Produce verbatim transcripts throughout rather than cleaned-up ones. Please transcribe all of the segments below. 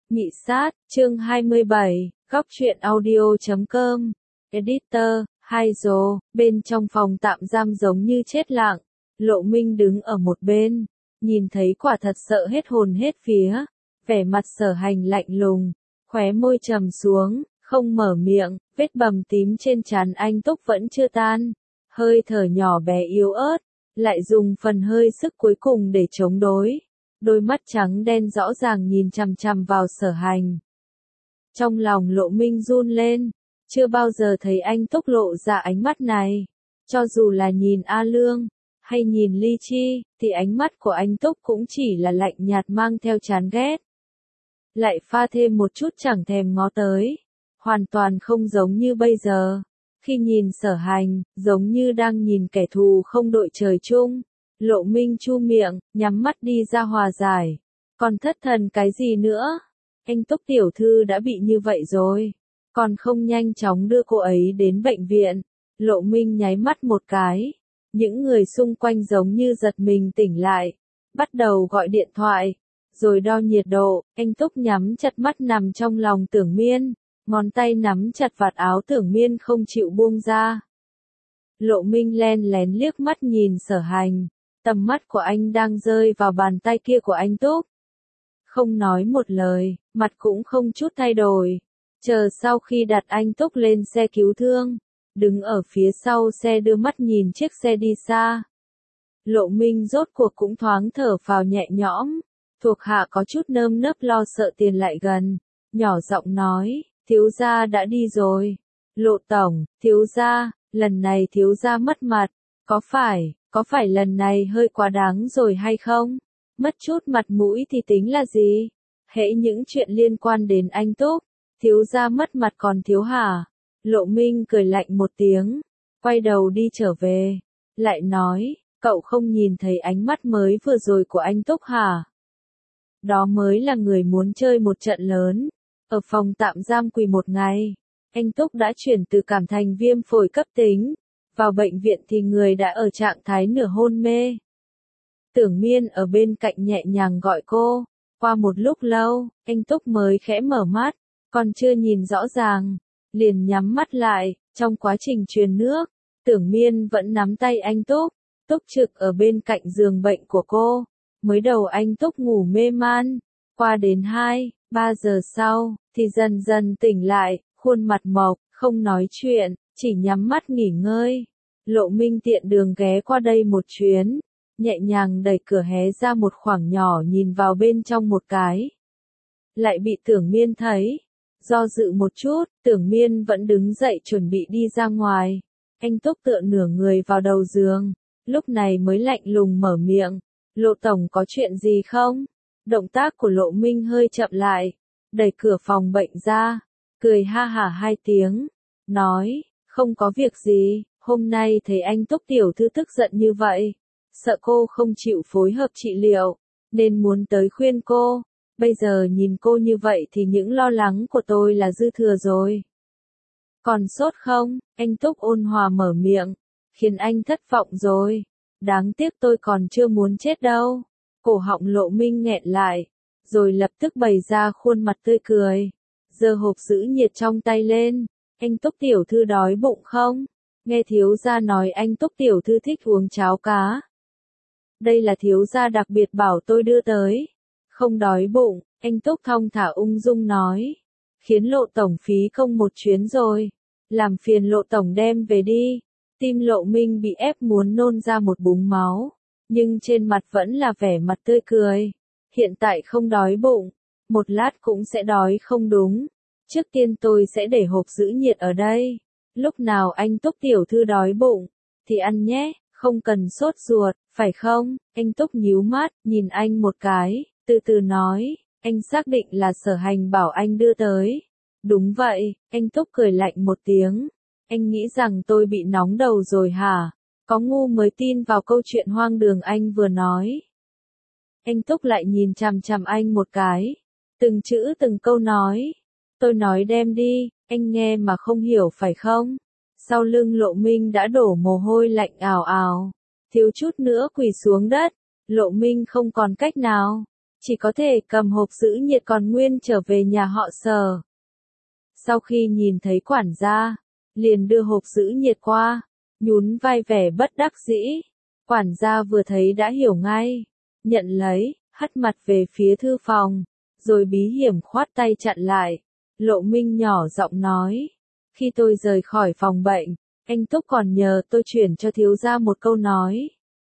Nhị sát, chương hai mươi bảy, góc truyện audio chấm com, editor, hai rồ, bên trong phòng tạm giam giống như chết lặng, Lộ Minh đứng ở một bên, nhìn thấy quả thật sợ hết hồn hết vía, vẻ mặt Sở Hành lạnh lùng, khóe môi trầm xuống, không mở miệng, vết bầm tím trên trán anh Túc vẫn chưa tan, hơi thở nhỏ bé yếu ớt, lại dùng phần hơi sức cuối cùng để chống đối. Đôi mắt trắng đen rõ ràng nhìn chằm chằm vào Sở Hành. Trong lòng Lộ Minh run lên, chưa bao giờ thấy anh Túc lộ ra ánh mắt này. Cho dù là nhìn A Lương, hay nhìn Ly Chi, thì ánh mắt của anh Túc cũng chỉ là lạnh nhạt mang theo chán ghét. Lại pha thêm một chút chẳng thèm ngó tới, hoàn toàn không giống như bây giờ. Khi nhìn Sở Hành, giống như đang nhìn kẻ thù không đội trời chung. Lộ Minh chu miệng, nhắm mắt đi ra hòa giải. Còn thất thần cái gì nữa? Anh Túc tiểu thư đã bị như vậy rồi. Còn không nhanh chóng đưa cô ấy đến bệnh viện. Lộ Minh nháy mắt một cái. Những người xung quanh giống như giật mình tỉnh lại. Bắt đầu gọi điện thoại. Rồi đo nhiệt độ. Anh Túc nhắm chặt mắt nằm trong lòng Tưởng Miên. Ngón tay nắm chặt vạt áo Tưởng Miên không chịu buông ra. Lộ Minh len lén liếc mắt nhìn Sở Hành. Tầm mắt của anh đang rơi vào bàn tay kia của anh Túc. Không nói một lời, mặt cũng không chút thay đổi. Chờ sau khi đặt anh Túc lên xe cứu thương, đứng ở phía sau xe đưa mắt nhìn chiếc xe đi xa. Lộ Minh rốt cuộc cũng thoáng thở phào nhẹ nhõm. Thuộc hạ có chút nơm nớp lo sợ tiền lại gần. Nhỏ giọng nói, thiếu gia đã đi rồi. Lộ tổng, thiếu gia, lần này thiếu gia mất mặt, có phải... Có phải lần này hơi quá đáng rồi hay không? Mất chút mặt mũi thì tính là gì? Hễ những chuyện liên quan đến anh Túc, thiếu gia mất mặt còn thiếu hả? Lộ Minh cười lạnh một tiếng, quay đầu đi trở về, lại nói, cậu không nhìn thấy ánh mắt mới vừa rồi của anh Túc hả? Đó mới là người muốn chơi một trận lớn, ở phòng tạm giam quỳ một ngày, anh Túc đã chuyển từ cảm thành viêm phổi cấp tính. Vào bệnh viện thì người đã ở trạng thái nửa hôn mê. Tưởng Miên ở bên cạnh nhẹ nhàng gọi cô. Qua một lúc lâu, anh Túc mới khẽ mở mắt, còn chưa nhìn rõ ràng, liền nhắm mắt lại. Trong quá trình truyền nước, Tưởng Miên vẫn nắm tay anh Túc, túc trực ở bên cạnh giường bệnh của cô. Mới đầu anh Túc ngủ mê man, qua đến hai, ba giờ sau, thì dần dần tỉnh lại, khuôn mặt mộc, không nói chuyện. Chỉ nhắm mắt nghỉ ngơi. Lộ Minh tiện đường ghé qua đây một chuyến, nhẹ nhàng đẩy cửa hé ra một khoảng nhỏ nhìn vào bên trong một cái. Lại bị Tưởng Miên thấy. Do dự một chút, Tưởng Miên vẫn đứng dậy chuẩn bị đi ra ngoài. Anh Túc tựa nửa người vào đầu giường, lúc này mới lạnh lùng mở miệng. Lộ tổng có chuyện gì không? Động tác của Lộ Minh hơi chậm lại, đẩy cửa phòng bệnh ra, cười ha hả hai tiếng, nói. Không có việc gì, hôm nay thấy anh Túc tiểu thư tức giận như vậy. Sợ cô không chịu phối hợp trị liệu, nên muốn tới khuyên cô. Bây giờ nhìn cô như vậy thì những lo lắng của tôi là dư thừa rồi. Còn sốt không? Anh Túc ôn hòa mở miệng, khiến anh thất vọng rồi. Đáng tiếc tôi còn chưa muốn chết đâu. Cổ họng Lộ Minh nghẹn lại, rồi lập tức bày ra khuôn mặt tươi cười. Giơ hộp giữ nhiệt trong tay lên. Anh Túc tiểu thư đói bụng không? Nghe thiếu gia nói anh Túc tiểu thư thích uống cháo cá. Đây là thiếu gia đặc biệt bảo tôi đưa tới. Không đói bụng, anh Túc thong thả ung dung nói. Khiến Lộ tổng phí công một chuyến rồi. Làm phiền Lộ tổng đem về đi. Tim Lộ Minh bị ép muốn nôn ra một búng máu. Nhưng trên mặt vẫn là vẻ mặt tươi cười. Hiện tại không đói bụng. Một lát cũng sẽ đói không đúng. Trước tiên tôi sẽ để hộp giữ nhiệt ở đây. Lúc nào anh Túc tiểu thư đói bụng, thì ăn nhé, không cần sốt ruột, phải không? Anh Túc nhíu mắt, nhìn anh một cái, từ từ nói, anh xác định là Sở Hành bảo anh đưa tới. Đúng vậy, anh Túc cười lạnh một tiếng. Anh nghĩ rằng tôi bị nóng đầu rồi hả? Có ngu mới tin vào câu chuyện hoang đường anh vừa nói. Anh Túc lại nhìn chằm chằm anh một cái, từng chữ từng câu nói. Tôi nói đem đi, anh nghe mà không hiểu phải không? Sau lưng Lộ Minh đã đổ mồ hôi lạnh ào ào, thiếu chút nữa quỳ xuống đất. Lộ Minh không còn cách nào, chỉ có thể cầm hộp giữ nhiệt còn nguyên trở về nhà họ Sở. Sau khi nhìn thấy quản gia, liền đưa hộp giữ nhiệt qua, nhún vai vẻ bất đắc dĩ. Quản gia vừa thấy đã hiểu ngay, nhận lấy, hất mặt về phía thư phòng, rồi bí hiểm khoát tay chặn lại. Lộ Minh nhỏ giọng nói, khi tôi rời khỏi phòng bệnh, anh Túc còn nhờ tôi chuyển cho thiếu gia một câu nói.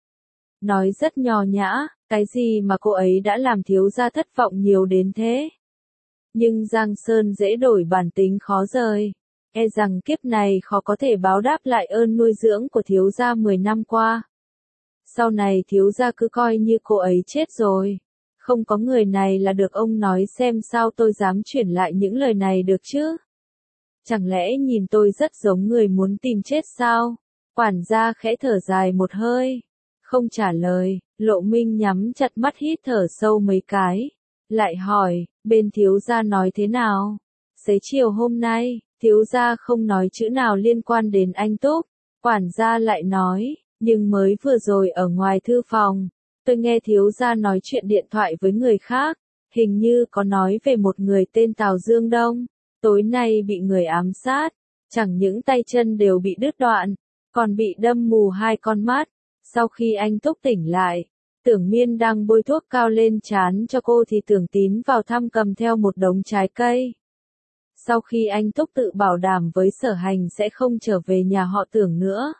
Nói rất nho nhã, cái gì mà cô ấy đã làm thiếu gia thất vọng nhiều đến thế. Nhưng Giang Sơn dễ đổi bản tính khó rời, e rằng kiếp này khó có thể báo đáp lại ơn nuôi dưỡng của thiếu gia mười năm qua. Sau này thiếu gia cứ coi như cô ấy chết rồi. Không có người này là được ông nói xem sao tôi dám chuyển lại những lời này được chứ. Chẳng lẽ nhìn tôi rất giống người muốn tìm chết sao? Quản gia khẽ thở dài một hơi. Không trả lời, Lộ Minh nhắm chặt mắt hít thở sâu mấy cái. Lại hỏi, bên thiếu gia nói thế nào? Xế chiều hôm nay, thiếu gia không nói chữ nào liên quan đến anh Túc. Quản gia lại nói, nhưng mới vừa rồi ở ngoài thư phòng, tôi nghe thiếu gia nói chuyện điện thoại với người khác, hình như có nói về một người tên Tào Dương Đông, tối nay bị người ám sát, chẳng những tay chân đều bị đứt đoạn, còn bị đâm mù hai con mắt. Sau khi anh Túc tỉnh lại, Tưởng Miên đang bôi thuốc cao lên trán cho cô thì Tưởng Tín vào thăm cầm theo một đống trái cây. Sau khi anh Túc tự bảo đảm với Sở Hành sẽ không trở về nhà họ Tưởng nữa.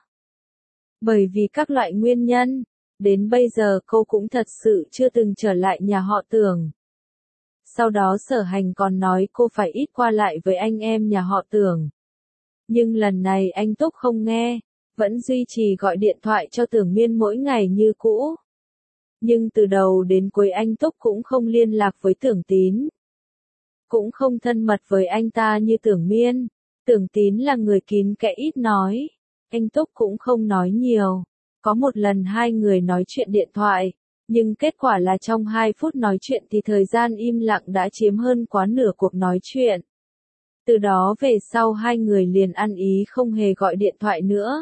Bởi vì các loại nguyên nhân, đến bây giờ cô cũng thật sự chưa từng trở lại nhà họ Tưởng. Sau đó Sở Hành còn nói cô phải ít qua lại với anh em nhà họ Tưởng. Nhưng lần này anh Túc không nghe, vẫn duy trì gọi điện thoại cho Tưởng Miên mỗi ngày như cũ. Nhưng từ đầu đến cuối anh Túc cũng không liên lạc với Tưởng Tín. Cũng không thân mật với anh ta như Tưởng Miên. Tưởng Tín là người kín kẽ ít nói. Anh Túc cũng không nói nhiều. Có một lần hai người nói chuyện điện thoại, nhưng kết quả là trong hai phút nói chuyện thì thời gian im lặng đã chiếm hơn quá nửa cuộc nói chuyện. Từ đó về sau hai người liền ăn ý không hề gọi điện thoại nữa.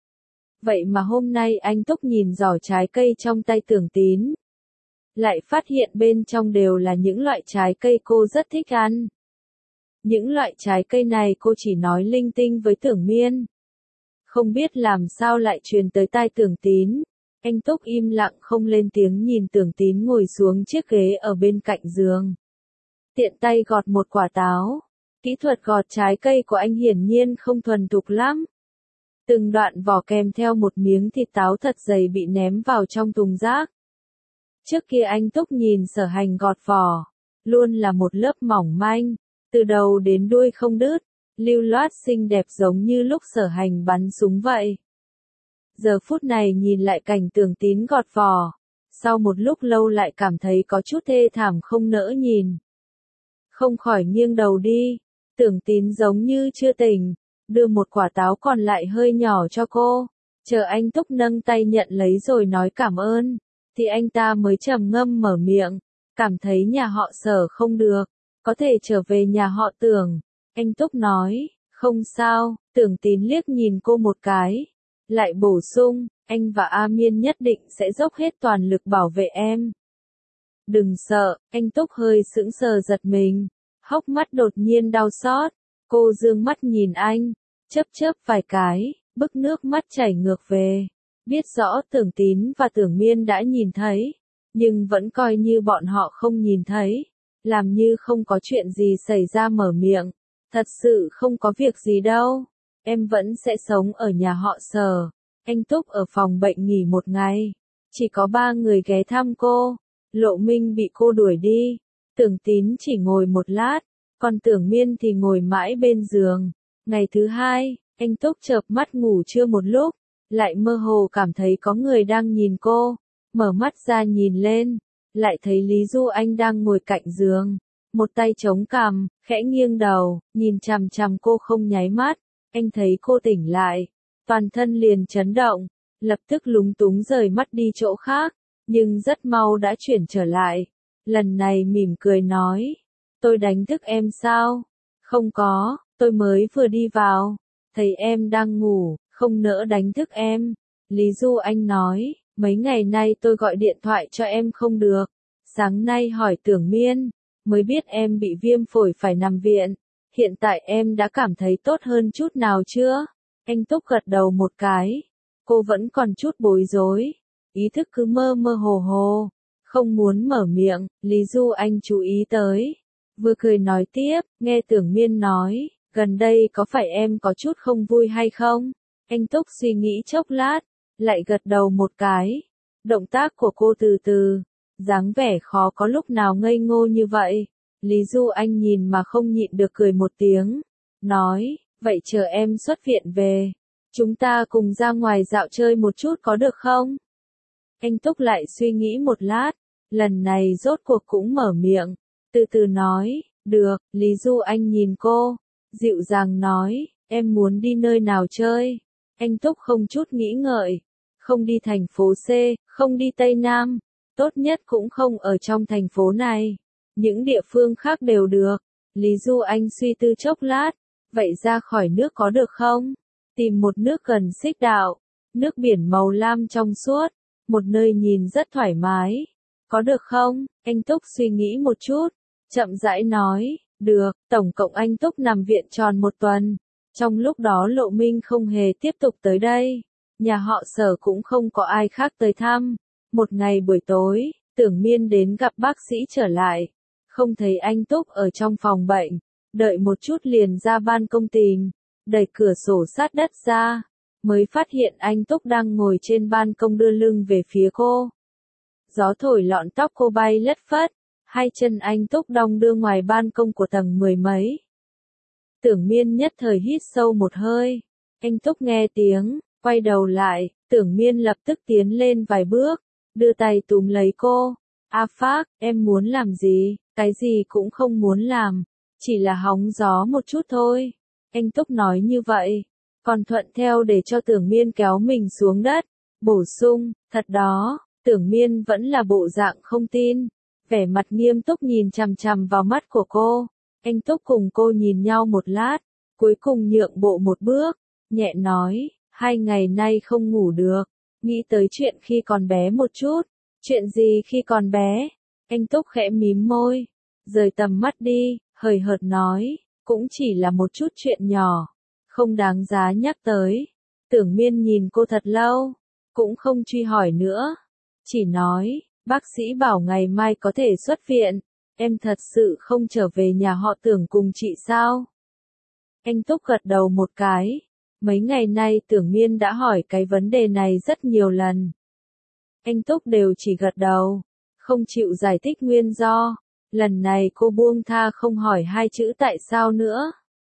Vậy mà hôm nay anh Túc nhìn giỏ trái cây trong tay Tưởng Tín, lại phát hiện bên trong đều là những loại trái cây cô rất thích ăn. Những loại trái cây này cô chỉ nói linh tinh với Tưởng Miên. Không biết làm sao lại truyền tới tai Tưởng Tín. Anh Túc im lặng không lên tiếng nhìn Tưởng Tín ngồi xuống chiếc ghế ở bên cạnh giường. Tiện tay gọt một quả táo. Kỹ thuật gọt trái cây của anh hiển nhiên không thuần thục lắm. Từng đoạn vỏ kèm theo một miếng thịt táo thật dày bị ném vào trong thùng rác. Trước kia anh Túc nhìn Sở Hành gọt vỏ, luôn là một lớp mỏng manh, từ đầu đến đuôi không đứt, lưu loát xinh đẹp giống như lúc Sở Hành bắn súng vậy. Giờ phút này nhìn lại cảnh Tưởng Tín gọt vỏ, sau một lúc lâu lại cảm thấy có chút thê thảm không nỡ nhìn. Không khỏi nghiêng đầu đi, Tưởng Tín giống như chưa tỉnh, đưa một quả táo còn lại hơi nhỏ cho cô, chờ anh Túc nâng tay nhận lấy rồi nói cảm ơn, thì anh ta mới trầm ngâm mở miệng, cảm thấy nhà họ Sở không được, có thể trở về nhà họ Tưởng. Anh Túc nói, không sao. Tưởng Tín liếc nhìn cô một cái, lại bổ sung, anh và A Miên nhất định sẽ dốc hết toàn lực bảo vệ em. Đừng sợ. Anh Túc hơi sững sờ giật mình, hốc mắt đột nhiên đau xót. Cô dương mắt nhìn anh, chớp chớp vài cái, bức nước mắt chảy ngược về. Biết rõ Tưởng Tín và Tưởng Miên đã nhìn thấy, nhưng vẫn coi như bọn họ không nhìn thấy, làm như không có chuyện gì xảy ra mở miệng. Thật sự không có việc gì đâu, em vẫn sẽ sống ở nhà họ Sở. Anh Túc ở phòng bệnh nghỉ một ngày, chỉ có ba người ghé thăm cô. Lộ Minh bị cô đuổi đi, Tưởng Tín chỉ ngồi một lát, còn Tưởng Miên thì ngồi mãi bên giường. Ngày thứ hai, anh Túc chợp mắt ngủ trưa một lúc, lại mơ hồ cảm thấy có người đang nhìn cô, mở mắt ra nhìn lên, lại thấy Lý Du Anh đang ngồi cạnh giường, một tay chống cằm, khẽ nghiêng đầu, nhìn chằm chằm cô không nháy mắt. Anh thấy cô tỉnh lại, toàn thân liền chấn động, lập tức lúng túng rời mắt đi chỗ khác, nhưng rất mau đã chuyển trở lại. Lần này mỉm cười nói, tôi đánh thức em sao? Không có, tôi mới vừa đi vào, thấy em đang ngủ, không nỡ đánh thức em. Lý Du Anh nói, mấy ngày nay tôi gọi điện thoại cho em không được, Sáng nay hỏi Tưởng Miên, mới biết em bị viêm phổi phải nằm viện. Hiện tại em đã cảm thấy tốt hơn chút nào chưa? Anh Túc gật đầu một cái. Cô vẫn còn chút bối rối. Ý thức cứ mơ mơ hồ hồ. Không muốn mở miệng, Lý Du Anh chú ý tới. Vừa cười nói tiếp, nghe Tưởng Miên nói, gần đây có phải em có chút không vui hay không? Anh Túc suy nghĩ chốc lát, lại gật đầu một cái. Động tác của cô từ từ, dáng vẻ khó có lúc nào ngây ngô như vậy. Lý Du Anh nhìn mà không nhịn được cười một tiếng. Nói, vậy chờ em xuất viện về. Chúng ta cùng ra ngoài dạo chơi một chút có được không? Anh Túc lại suy nghĩ một lát. Lần này rốt cuộc cũng mở miệng. Từ từ nói, được. Lý Du Anh nhìn cô. Dịu dàng nói, em muốn đi nơi nào chơi? Anh Túc không chút nghĩ ngợi. Không đi thành phố C, không đi Tây Nam. Tốt nhất cũng không ở trong thành phố này. Những địa phương khác đều được. Lý Du Anh suy tư chốc lát. Vậy ra khỏi nước có được không? Tìm một nước gần Xích Đạo. Nước biển màu lam trong suốt. Một nơi nhìn rất thoải mái. Có được không? Anh Túc suy nghĩ một chút. Chậm rãi nói. Được. Tổng cộng anh Túc nằm viện tròn một tuần. Trong lúc đó Lộ Minh không hề tiếp tục tới đây. Nhà họ Sở cũng không có ai khác tới thăm. Một ngày buổi tối, Tưởng Miên đến gặp bác sĩ trở lại. Không thấy anh Túc ở trong phòng bệnh. Đợi một chút liền ra ban công tìm. Đẩy cửa sổ sát đất ra. Mới phát hiện anh Túc đang ngồi trên ban công đưa lưng về phía cô. Gió thổi lọn tóc cô bay lất phất. Hai chân anh Túc đong đưa ngoài ban công của tầng mười mấy. Tưởng Miên nhất thời hít sâu một hơi. Anh Túc nghe tiếng, quay đầu lại. Tưởng Miên lập tức tiến lên vài bước. Đưa tay túm lấy cô. A Phác, em muốn làm gì? Cái gì cũng không muốn làm. Chỉ là hóng gió một chút thôi. Anh Túc nói như vậy. Còn thuận theo để cho Tưởng Miên kéo mình xuống đất. Bổ sung, thật đó. Tưởng Miên vẫn là bộ dạng không tin. Vẻ mặt nghiêm túc nhìn chằm chằm vào mắt của cô. Anh Túc cùng cô nhìn nhau một lát. Cuối cùng nhượng bộ một bước. Nhẹ nói, hai ngày nay không ngủ được. Nghĩ tới chuyện khi còn bé một chút. Chuyện gì khi còn bé? Anh Túc khẽ mím môi. Rời tầm mắt đi, hời hợt nói. Cũng chỉ là một chút chuyện nhỏ. Không đáng giá nhắc tới. Tưởng Miên nhìn cô thật lâu. Cũng không truy hỏi nữa. Chỉ nói, bác sĩ bảo ngày mai có thể xuất viện. Em thật sự không trở về nhà họ Tưởng cùng chị sao? Anh Túc gật đầu một cái. Mấy ngày nay Tưởng Miên đã hỏi cái vấn đề này rất nhiều lần. Anh Túc đều chỉ gật đầu. Không chịu giải thích nguyên do. Lần này cô buông tha không hỏi hai chữ tại sao nữa.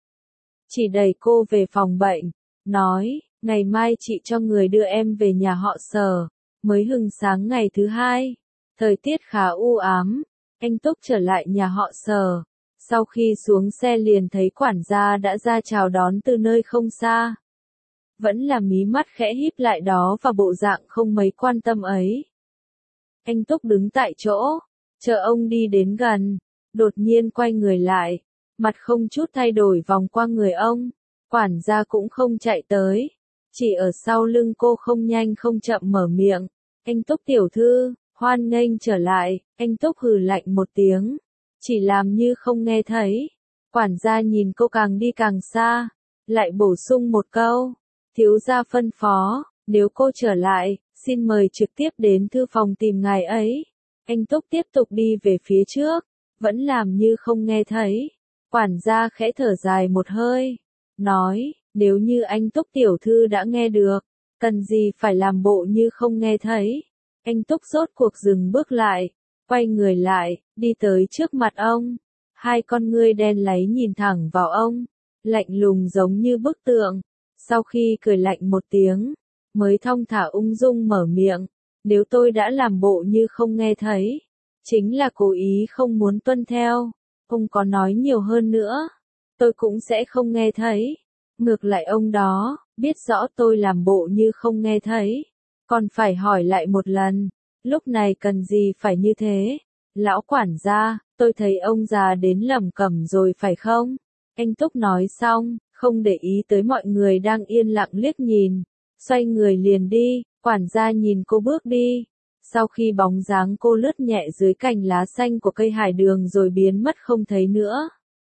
Chỉ đẩy cô về phòng bệnh. Nói, ngày mai chị cho người đưa em về nhà họ Sở. Mới hừng sáng ngày thứ hai. Thời tiết khá u ám. Anh Túc trở lại nhà họ Sở. Sau khi xuống xe liền thấy quản gia đã ra chào đón từ nơi không xa. Vẫn là mí mắt khẽ híp lại đó và bộ dạng không mấy quan tâm ấy. Anh Túc đứng tại chỗ, chờ ông đi đến gần, đột nhiên quay người lại, mặt không chút thay đổi vòng qua người ông. Quản gia cũng không chạy tới, chỉ ở sau lưng cô không nhanh không chậm mở miệng. Anh Túc tiểu thư, hoan nghênh trở lại. Anh Túc hừ lạnh một tiếng, chỉ làm như không nghe thấy. Quản gia nhìn cô càng đi càng xa, lại bổ sung một câu. Thiếu gia phân phó, nếu cô trở lại, xin mời trực tiếp đến thư phòng tìm ngài ấy. Anh Túc tiếp tục đi về phía trước, vẫn làm như không nghe thấy. Quản gia khẽ thở dài một hơi, nói, nếu như anh Túc tiểu thư đã nghe được, cần gì phải làm bộ như không nghe thấy. Anh Túc rốt cuộc dừng bước lại, quay người lại, đi tới trước mặt ông. Hai con ngươi đen láy nhìn thẳng vào ông, lạnh lùng giống như bức tượng. Sau khi cười lạnh một tiếng, mới thong thả ung dung mở miệng. Nếu tôi đã làm bộ như không nghe thấy, chính là cố ý không muốn tuân theo. Ông có nói nhiều hơn nữa, tôi cũng sẽ không nghe thấy. Ngược lại ông đó, biết rõ tôi làm bộ như không nghe thấy, còn phải hỏi lại một lần. Lúc này cần gì phải như thế? Lão quản gia, tôi thấy ông già đến lẩm cẩm rồi phải không? Anh Túc nói xong, không để ý tới mọi người đang yên lặng liếc nhìn. Xoay người liền đi, quản gia nhìn cô bước đi. Sau khi bóng dáng cô lướt nhẹ dưới cành lá xanh của cây hải đường rồi biến mất không thấy nữa.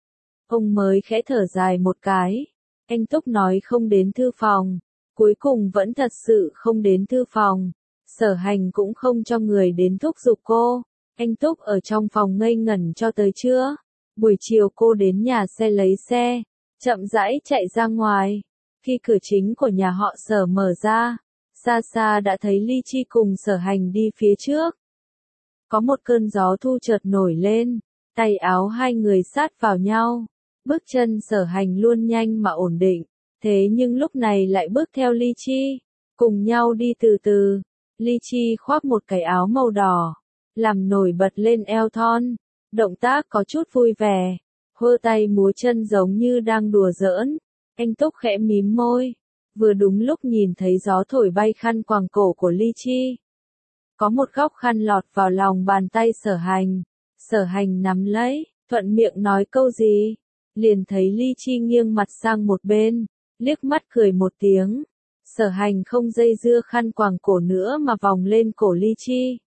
Ông mới khẽ thở dài một cái. Anh Túc nói không đến thư phòng. Cuối cùng vẫn thật sự không đến thư phòng. Sở Hành cũng không cho người đến thúc giục cô. Anh Túc ở trong phòng ngây ngẩn cho tới trưa. Buổi chiều cô đến nhà xe lấy xe, chậm rãi chạy ra ngoài. Khi cửa chính của nhà họ Sở mở ra, xa xa đã thấy Ly Chi cùng Sở Hành đi phía trước. Có một cơn gió thu chợt nổi lên, tay áo hai người sát vào nhau. Bước chân Sở Hành luôn nhanh mà ổn định, thế nhưng lúc này lại bước theo Ly Chi, cùng nhau đi từ từ. Ly Chi khoác một cái áo màu đỏ, làm nổi bật lên eo thon, động tác có chút vui vẻ, hơ tay múa chân giống như đang đùa giỡn. Anh Túc khẽ mím môi, vừa đúng lúc nhìn thấy gió thổi bay khăn quàng cổ của Ly Chi. Có một góc khăn lọt vào lòng bàn tay Sở Hành, Sở Hành nắm lấy, thuận miệng nói câu gì, liền thấy Ly Chi nghiêng mặt sang một bên, liếc mắt cười một tiếng. Sở Hành không dây dưa khăn quàng cổ nữa mà vòng lên cổ Ly Chi.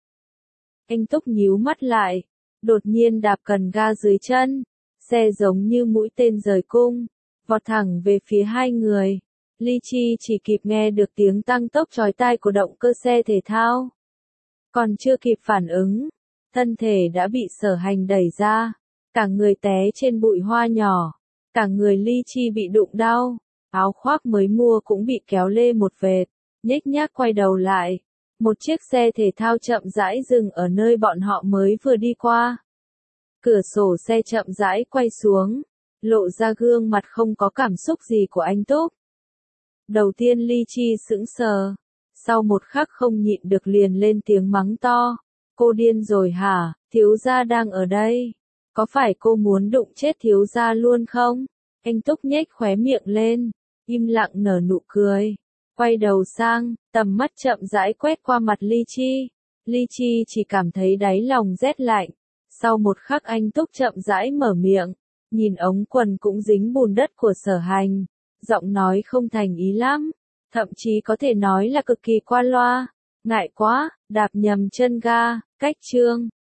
Anh Túc nhíu mắt lại, đột nhiên đạp cần ga dưới chân, xe giống như mũi tên rời cung, vọt thẳng về phía hai người. Ly Chi chỉ kịp nghe được tiếng tăng tốc chói tai của động cơ xe thể thao. Còn chưa kịp phản ứng, thân thể đã bị Sở Hành đẩy ra, cả người té trên bụi hoa nhỏ, cả người Ly Chi bị đụng đau, áo khoác mới mua cũng bị kéo lê một vệt, nhếch nhác quay đầu lại. Một chiếc xe thể thao chậm rãi dừng ở nơi bọn họ mới vừa đi qua. Cửa sổ xe chậm rãi quay xuống, lộ ra gương mặt không có cảm xúc gì của anh Túc. Đầu tiên Ly Chi sững sờ, sau một khắc không nhịn được liền lên tiếng mắng to. Cô điên rồi hả, thiếu gia đang ở đây. Có phải cô muốn đụng chết thiếu gia luôn không? Anh Túc nhếch khóe miệng lên, im lặng nở nụ cười. Quay đầu sang, tầm mắt chậm rãi quét qua mặt Ly Chi. Ly Chi chỉ cảm thấy đáy lòng rét lạnh. Sau một khắc anh Túc chậm rãi mở miệng, nhìn ống quần cũng dính bùn đất của Sở Hành, giọng nói không thành ý lắm, thậm chí có thể nói là cực kỳ qua loa. Ngại quá, đạp nhầm chân ga, cách chương.